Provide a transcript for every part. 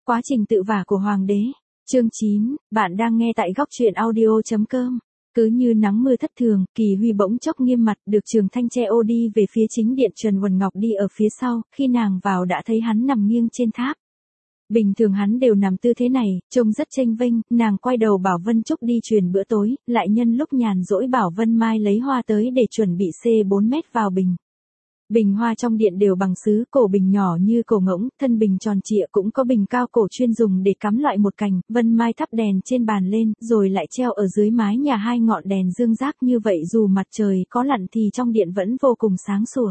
Quá trình tự vả của Hoàng đế. Chương 9, bạn đang nghe tại góc truyện audio.com. Cứ như nắng mưa thất thường, Kỳ Huy bỗng chốc nghiêm mặt, được Trường Thanh che ô đi về phía chính điện. Trần Quần Ngọc đi ở phía sau, khi nàng vào đã thấy hắn nằm nghiêng trên tháp. Bình thường hắn đều nằm tư thế này, trông rất chênh vênh. Nàng quay đầu bảo Vân Trúc đi truyền bữa tối, lại nhân lúc nhàn rỗi bảo Vân Mai lấy hoa tới để chuẩn bị xê 4 mét vào bình. Bình hoa trong điện đều bằng sứ, cổ bình nhỏ như cổ ngỗng, thân bình tròn trịa, cũng có bình cao cổ chuyên dùng để cắm loại một cành. Vân Mai thắp đèn trên bàn lên, rồi lại treo ở dưới mái nhà 2 ngọn đèn dương rác, như vậy dù mặt trời có lặn thì trong điện vẫn vô cùng sáng sủa.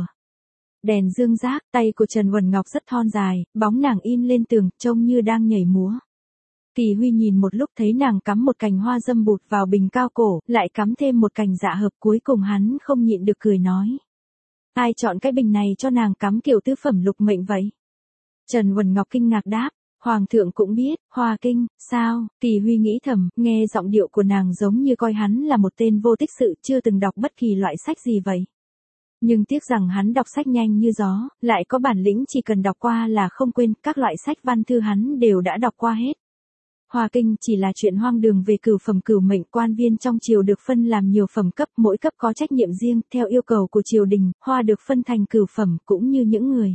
Đèn dương rác, tay của Trần Quần Ngọc rất thon dài, bóng nàng in lên tường, trông như đang nhảy múa. Kỳ Huy nhìn một lúc thấy nàng cắm một cành hoa dâm bụt vào bình cao cổ, lại cắm thêm một cành dạ hợp, cuối cùng hắn không nhịn được cười nói. Ai chọn cái bình này cho nàng cắm kiểu tứ phẩm lục mệnh vậy? Trần Quần Ngọc kinh ngạc đáp, Hoàng thượng cũng biết, hoa kinh, sao? Kỳ Huy nghĩ thầm, nghe giọng điệu của nàng giống như coi hắn là một tên vô tích sự, chưa từng đọc bất kỳ loại sách gì vậy. Nhưng tiếc rằng hắn đọc sách nhanh như gió, lại có bản lĩnh chỉ cần đọc qua là không quên, các loại sách văn thư hắn đều đã đọc qua hết. Hoa kinh chỉ là chuyện hoang đường về cửu phẩm cửu mệnh. Quan viên trong triều được phân làm nhiều phẩm cấp, mỗi cấp có trách nhiệm riêng, theo yêu cầu của triều đình, hoa được phân thành cửu phẩm cũng như những người.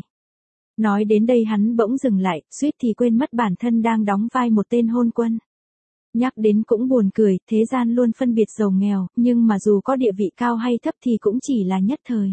Nói đến đây hắn bỗng dừng lại, suýt thì quên mất bản thân đang đóng vai một tên hôn quân. Nhắc đến cũng buồn cười, thế gian luôn phân biệt giàu nghèo, nhưng mà dù có địa vị cao hay thấp thì cũng chỉ là nhất thời.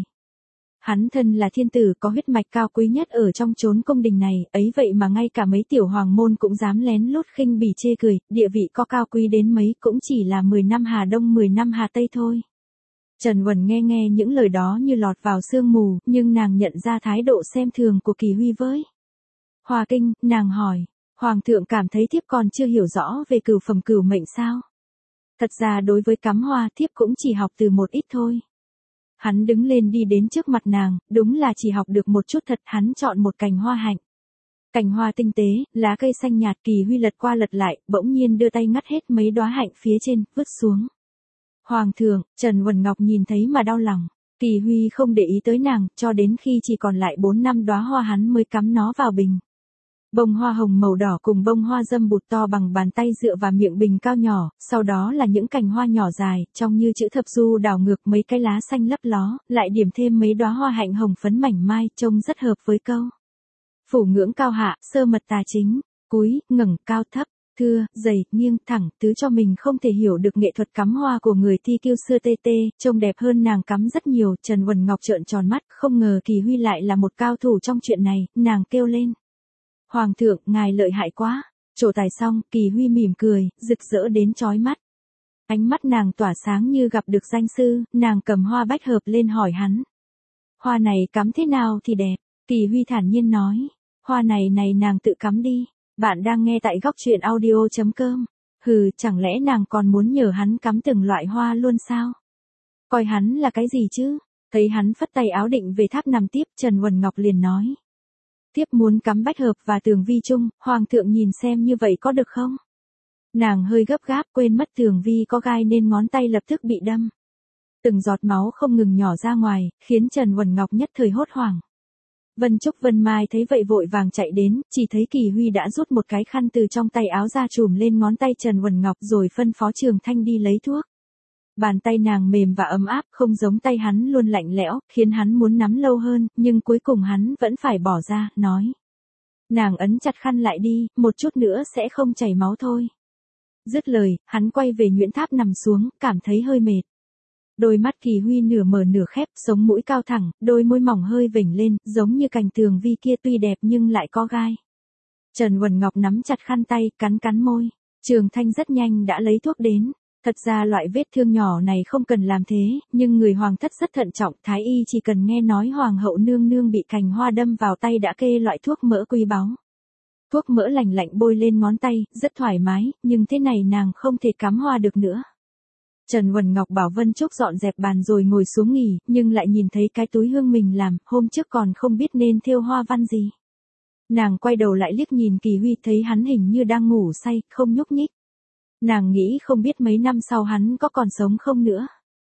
Hắn thân là thiên tử, có huyết mạch cao quý nhất ở trong chốn cung đình này, ấy vậy mà ngay cả mấy tiểu hoàng môn cũng dám lén lút khinh bỉ chê cười, địa vị có cao quý đến mấy cũng chỉ là 10 năm Hà Đông 10 năm Hà Tây thôi. Trần Quần nghe những lời đó như lọt vào sương mù, nhưng nàng nhận ra thái độ xem thường của Kỳ Huy với hoa kinh. Nàng hỏi, Hoàng thượng cảm thấy thiếp còn chưa hiểu rõ về cửu phẩm cửu mệnh sao? Thật ra đối với cắm hoa thiếp cũng chỉ học từ một ít thôi. Hắn đứng lên đi đến trước mặt nàng, đúng là chỉ học được một chút thật. Hắn chọn một cành hoa hạnh. Cành hoa tinh tế, lá cây xanh nhạt. Kỳ Huy lật qua lật lại, bỗng nhiên đưa tay ngắt hết mấy đóa hạnh phía trên, vứt xuống. Hoàng thượng, Trần Quần Ngọc nhìn thấy mà đau lòng. Kỳ Huy không để ý tới nàng, cho đến khi chỉ còn lại 4-5 đóa hoa hắn mới cắm nó vào bình. Bông hoa hồng màu đỏ cùng bông hoa dâm bụt to bằng bàn tay dựa vào miệng bình cao nhỏ, sau đó là những cành hoa nhỏ dài, trông như chữ thập du đảo ngược, mấy cái lá xanh lấp ló, lại điểm thêm mấy đóa hoa hạnh hồng phấn mảnh mai, trông rất hợp với câu. Phủ ngưỡng cao hạ, sơ mật tà chính, cúi, ngẩng, cao thấp, thưa, dày, nghiêng, thẳng, tứ cho mình không thể hiểu được nghệ thuật cắm hoa của người thi kiêu xưa tê tê, trông đẹp hơn nàng cắm rất nhiều. Trần Quần Ngọc trợn tròn mắt, không ngờ Kỳ Huy lại là một cao thủ trong chuyện này, nàng kêu lên. Hoàng thượng, ngài lợi hại quá. Trổ tài xong, Kỳ Huy mỉm cười, rực rỡ đến chói mắt. Ánh mắt nàng tỏa sáng như gặp được danh sư, nàng cầm hoa bách hợp lên hỏi hắn. Hoa này cắm thế nào thì đẹp? Kỳ Huy thản nhiên nói. Hoa này nàng tự cắm đi. Bạn đang nghe tại góc truyện audio.com. Hừ, chẳng lẽ nàng còn muốn nhờ hắn cắm từng loại hoa luôn sao? Coi hắn là cái gì chứ? Thấy hắn phất tay áo định về tháp nằm tiếp, Trần Quần Ngọc liền nói. Thiếp muốn cắm bách hợp và tường vi chung, Hoàng thượng nhìn xem như vậy có được không? Nàng hơi gấp gáp, quên mất tường vi có gai nên ngón tay lập tức bị đâm. Từng giọt máu không ngừng nhỏ ra ngoài, khiến Trần Quần Ngọc nhất thời hốt hoảng. Vân Trúc Vân Mai thấy vậy vội vàng chạy đến, chỉ thấy Kỳ Huy đã rút một cái khăn từ trong tay áo ra trùm lên ngón tay Trần Quần Ngọc rồi phân phó Trường Thanh đi lấy thuốc. Bàn tay nàng mềm và ấm áp, không giống tay hắn luôn lạnh lẽo, khiến hắn muốn nắm lâu hơn, nhưng cuối cùng hắn vẫn phải bỏ ra, nói. Nàng ấn chặt khăn lại đi, một chút nữa sẽ không chảy máu thôi. Dứt lời, hắn quay về nhuyễn tháp nằm xuống, cảm thấy hơi mệt. Đôi mắt Kỳ Huy nửa mở nửa khép, sống mũi cao thẳng, đôi môi mỏng hơi vểnh lên, giống như cành tường vi kia tuy đẹp nhưng lại có gai. Trần Quần Ngọc nắm chặt khăn tay, cắn môi. Trường Thanh rất nhanh đã lấy thuốc đến. Thật ra loại vết thương nhỏ này không cần làm thế, nhưng người hoàng thất rất thận trọng, thái y chỉ cần nghe nói hoàng hậu nương nương bị cành hoa đâm vào tay đã kê loại thuốc mỡ quý báu. Thuốc mỡ lành lạnh bôi lên ngón tay, rất thoải mái, nhưng thế này nàng không thể cắm hoa được nữa. Trần Quần Ngọc bảo Vân Trúc dọn dẹp bàn rồi ngồi xuống nghỉ, nhưng lại nhìn thấy cái túi hương mình làm, hôm trước còn không biết nên thêu hoa văn gì. Nàng quay đầu lại liếc nhìn Kỳ Huy, thấy hắn hình như đang ngủ say, không nhúc nhích. Nàng nghĩ không biết mấy năm sau hắn có còn sống không nữa.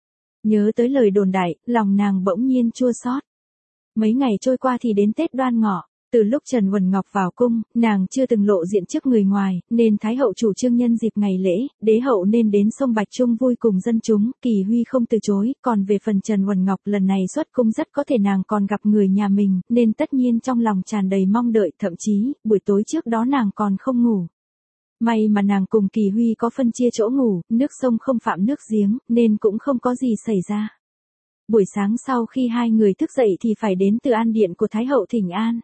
Nhớ tới lời đồn đại, lòng nàng bỗng nhiên chua xót. Mấy ngày trôi qua thì đến Tết Đoan Ngọ. Từ lúc Trần Quần Ngọc vào cung, nàng chưa từng lộ diện trước người ngoài, nên Thái hậu chủ trương nhân dịp ngày lễ, đế hậu nên đến sông Bạch chung vui cùng dân chúng, Kỳ Huy không từ chối, còn về phần Trần Quần Ngọc lần này xuất cung rất có thể nàng còn gặp người nhà mình, nên tất nhiên trong lòng tràn đầy mong đợi, thậm chí, buổi tối trước đó nàng còn không ngủ. May mà nàng cùng Kỳ Huy có phân chia chỗ ngủ, nước sông không phạm nước giếng, nên cũng không có gì xảy ra. Buổi sáng sau khi hai người thức dậy thì phải đến Từ An Điện của Thái hậu thỉnh an.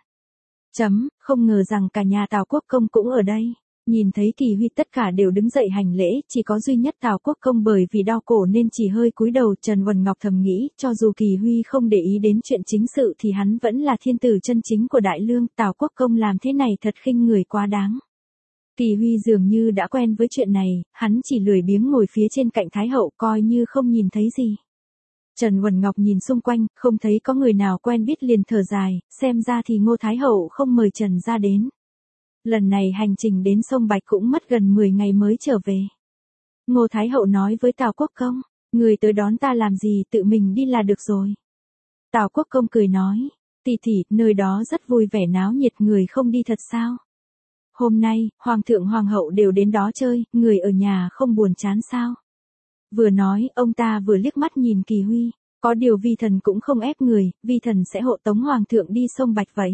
Không ngờ rằng cả nhà Tào Quốc Công cũng ở đây. Nhìn thấy Kỳ Huy tất cả đều đứng dậy hành lễ, chỉ có duy nhất Tào Quốc Công bởi vì đau cổ nên chỉ hơi cúi đầu. Trần Quần Ngọc thầm nghĩ, cho dù Kỳ Huy không để ý đến chuyện chính sự thì hắn vẫn là thiên tử chân chính của Đại Lương, Tào Quốc Công làm thế này thật khinh người quá đáng. Kỳ Huy dường như đã quen với chuyện này, hắn chỉ lười biếng ngồi phía trên cạnh Thái hậu coi như không nhìn thấy gì. Trần Quần Ngọc nhìn xung quanh, không thấy có người nào quen biết liền thở dài, xem ra thì Ngô Thái hậu không mời Trần ra đến. Lần này hành trình đến sông Bạch cũng mất gần 10 ngày mới trở về. Ngô Thái hậu nói với Tào Quốc Công, người tới đón ta làm gì, tự mình đi là được rồi. Tào Quốc Công cười nói, tỷ tỷ, nơi đó rất vui vẻ náo nhiệt, người không đi thật sao? Hôm nay, Hoàng thượng Hoàng hậu đều đến đó chơi, người ở nhà không buồn chán sao? Vừa nói, ông ta vừa liếc mắt nhìn Kỳ Huy, có điều vi thần cũng không ép người, vi thần sẽ hộ tống Hoàng thượng đi sông Bạch vậy.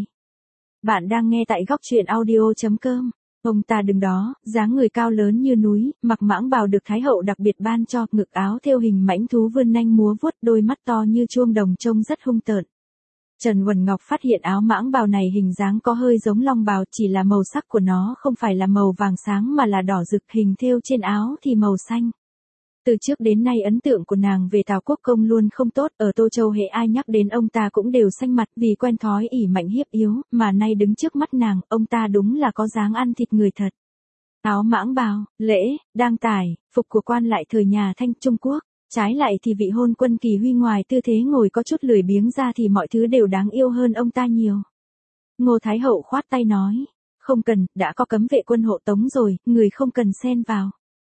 Bạn đang nghe tại góc truyện audio.com. Ông ta đứng đó, dáng người cao lớn như núi, mặc mãng bào được Thái hậu đặc biệt ban cho, ngực áo thêu hình mãnh thú vươn nanh múa vuốt, đôi mắt to như chuông đồng trông rất hung tợn. Trần Quần Ngọc phát hiện áo mãng bào này hình dáng có hơi giống long bào, chỉ là màu sắc của nó không phải là màu vàng sáng mà là đỏ rực, hình thêu trên áo thì màu xanh. Từ trước đến nay ấn tượng của nàng về Tào Quốc Công luôn không tốt, ở Tô Châu hễ ai nhắc đến ông ta cũng đều xanh mặt vì quen thói ỷ mạnh hiếp yếu, mà nay đứng trước mắt nàng, ông ta đúng là có dáng ăn thịt người thật. Áo mãng bào, lễ, đang tải, phục của quan lại thời nhà Thanh Trung Quốc, trái lại thì vị hôn quân Kỳ Huy ngoài tư thế ngồi có chút lười biếng ra thì mọi thứ đều đáng yêu hơn ông ta nhiều. Ngô Thái hậu khoát tay nói, không cần, đã có cấm vệ quân hộ tống rồi, người không cần xen vào.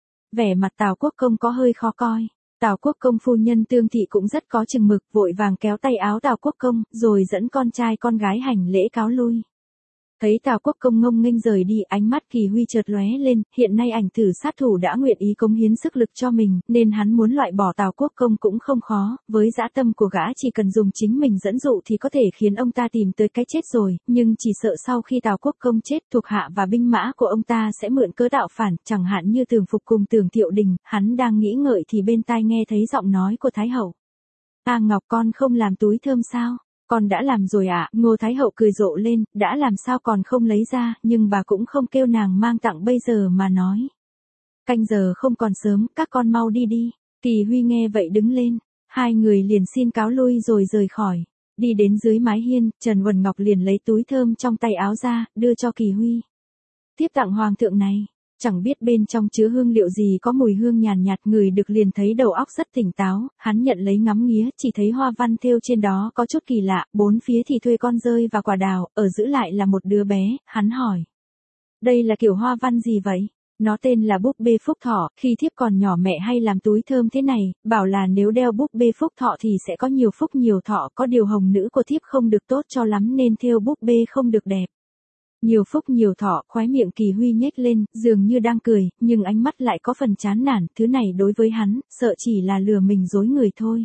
Vẻ mặt Tào Quốc Công có hơi khó coi. Tào Quốc Công phu nhân Tương Thị cũng rất có chừng mực, vội vàng kéo tay áo Tào Quốc Công, rồi dẫn con trai con gái hành lễ cáo lui. Thấy Tào Quốc Công ngông nghênh rời đi, ánh mắt Kỳ Huy chợt lóe lên, hiện nay ảnh tử sát thủ đã nguyện ý cống hiến sức lực cho mình, nên hắn muốn loại bỏ Tào Quốc Công cũng không khó, với dã tâm của gã chỉ cần dùng chính mình dẫn dụ thì có thể khiến ông ta tìm tới cái chết rồi, nhưng chỉ sợ sau khi Tào Quốc Công chết, thuộc hạ và binh mã của ông ta sẽ mượn cớ tạo phản, chẳng hạn như Tường Phục cùng Tưởng Thiệu Đình. Hắn đang nghĩ ngợi thì bên tai nghe thấy giọng nói của Thái hậu. A Ngọc, con không làm túi thơm sao? Con đã làm rồi ạ. Ngô Thái hậu cười rộ lên, đã làm sao còn không lấy ra, nhưng bà cũng không kêu nàng mang tặng bây giờ mà nói. Canh giờ không còn sớm, các con mau đi đi. Kỳ Huy nghe vậy đứng lên, hai người liền xin cáo lui rồi rời khỏi. Đi đến dưới mái hiên, Trần Quần Ngọc liền lấy túi thơm trong tay áo ra, đưa cho Kỳ Huy. Tiếp tặng hoàng thượng này. Chẳng biết bên trong chứa hương liệu gì, có mùi hương nhàn nhạt, ngửi được liền thấy đầu óc rất tỉnh táo, hắn nhận lấy ngắm nghía, chỉ thấy hoa văn thêu trên đó có chút kỳ lạ, bốn phía thì thuê con dơi và quả đào, ở giữa lại là một đứa bé, hắn hỏi. Đây là kiểu hoa văn gì vậy? Nó tên là búp bê phúc thọ, khi thiếp còn nhỏ mẹ hay làm túi thơm thế này, bảo là nếu đeo búp bê phúc thọ thì sẽ có nhiều phúc nhiều thọ, có điều hồng nữ của thiếp không được tốt cho lắm nên thêu búp bê không được đẹp. Nhiều phúc nhiều thọ, khóe miệng Kỳ Huy nhếch lên, dường như đang cười, nhưng ánh mắt lại có phần chán nản, thứ này đối với hắn, sợ chỉ là lừa mình dối người thôi.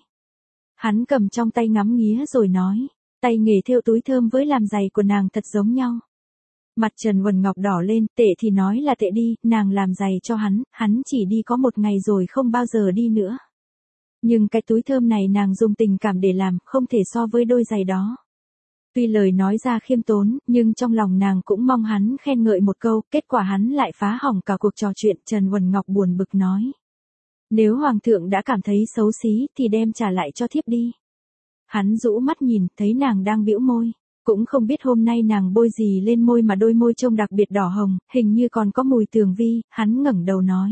Hắn cầm trong tay ngắm nghía rồi nói, tay nghề thêu túi thơm với làm giày của nàng thật giống nhau. Mặt Trần Quần Ngọc đỏ lên, tệ thì nói là tệ đi, nàng làm giày cho hắn chỉ đi có một ngày rồi không bao giờ đi nữa. Nhưng cái túi thơm này nàng dùng tình cảm để làm, không thể so với đôi giày đó. Tuy lời nói ra khiêm tốn, nhưng trong lòng nàng cũng mong hắn khen ngợi một câu, kết quả hắn lại phá hỏng cả cuộc trò chuyện. Trần Quần Ngọc buồn bực nói. Nếu hoàng thượng đã cảm thấy xấu xí thì đem trả lại cho thiếp đi. Hắn rũ mắt nhìn, thấy nàng đang bĩu môi. Cũng không biết hôm nay nàng bôi gì lên môi mà đôi môi trông đặc biệt đỏ hồng, hình như còn có mùi tường vi, hắn ngẩng đầu nói.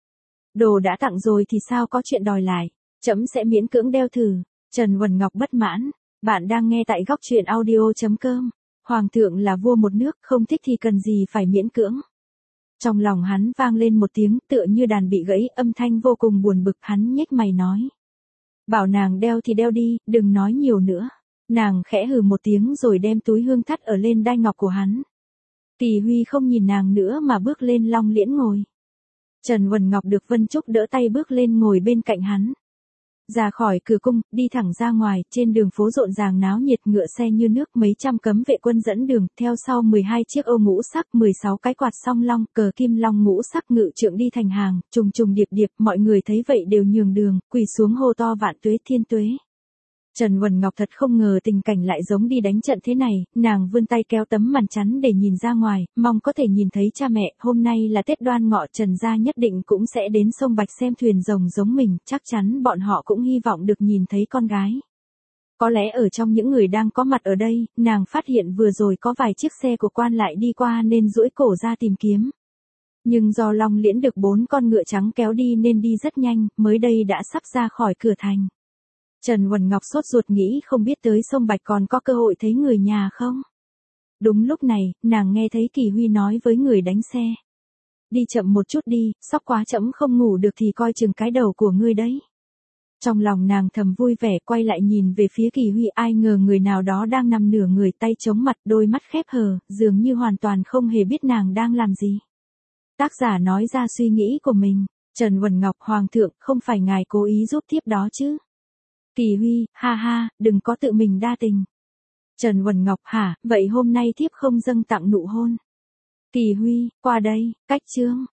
Đồ đã tặng rồi thì sao có chuyện đòi lại, trẫm sẽ miễn cưỡng đeo thử. Trần Quần Ngọc bất mãn. Bạn đang nghe tại góc truyện audio.com. Hoàng thượng là vua một nước, không thích thì cần gì phải miễn cưỡng. Trong lòng hắn vang lên một tiếng tựa như đàn bị gãy, âm thanh vô cùng buồn bực, hắn nhếch mày nói. Bảo nàng đeo thì đeo đi, đừng nói nhiều nữa. Nàng khẽ hừ một tiếng rồi đem túi hương thắt ở lên đai ngọc của hắn. Kỳ Huy không nhìn nàng nữa mà bước lên long liễn ngồi. Trần Huần Ngọc được Vân Trúc đỡ tay bước lên ngồi bên cạnh hắn. Ra khỏi cửa cung, đi thẳng ra ngoài, trên đường phố rộn ràng náo nhiệt, ngựa xe như nước, mấy trăm cấm vệ quân dẫn đường, theo sau 12 chiếc ô ngũ sắc, 16 cái quạt song long, cờ kim long ngũ sắc ngự trượng đi thành hàng, trùng trùng điệp điệp, mọi người thấy vậy đều nhường đường, quỳ xuống hô to vạn tuế thiên tuế. Trần Huần Ngọc thật không ngờ tình cảnh lại giống đi đánh trận thế này, nàng vươn tay kéo tấm màn chắn để nhìn ra ngoài, mong có thể nhìn thấy cha mẹ, hôm nay là Tết Đoan Ngọ, Trần gia nhất định cũng sẽ đến sông Bạch xem thuyền rồng giống mình, chắc chắn bọn họ cũng hy vọng được nhìn thấy con gái. Có lẽ ở trong những người đang có mặt ở đây, nàng phát hiện vừa rồi có vài chiếc xe của quan lại đi qua nên duỗi cổ ra tìm kiếm. Nhưng do long liễn được 4 con ngựa trắng kéo đi nên đi rất nhanh, mới đây đã sắp ra khỏi cửa thành. Trần Huần Ngọc sốt ruột nghĩ không biết tới sông Bạch còn có cơ hội thấy người nhà không. Đúng lúc này, nàng nghe thấy Kỳ Huy nói với người đánh xe. Đi chậm một chút đi, sóc quá chậm không ngủ được thì coi chừng cái đầu của ngươi đấy. Trong lòng nàng thầm vui vẻ quay lại nhìn về phía Kỳ Huy, ai ngờ người nào đó đang nằm nửa người, tay chống mặt, đôi mắt khép hờ, dường như hoàn toàn không hề biết nàng đang làm gì. Tác giả nói ra suy nghĩ của mình. Trần Huần Ngọc, Hoàng thượng, không phải ngài cố ý giúp thiếp đó chứ? Kỳ Huy, ha ha, đừng có tự mình đa tình. Trần Huần Ngọc, hả, vậy hôm nay thiếp không dâng tặng nụ hôn. Kỳ Huy, qua đây, cách chương.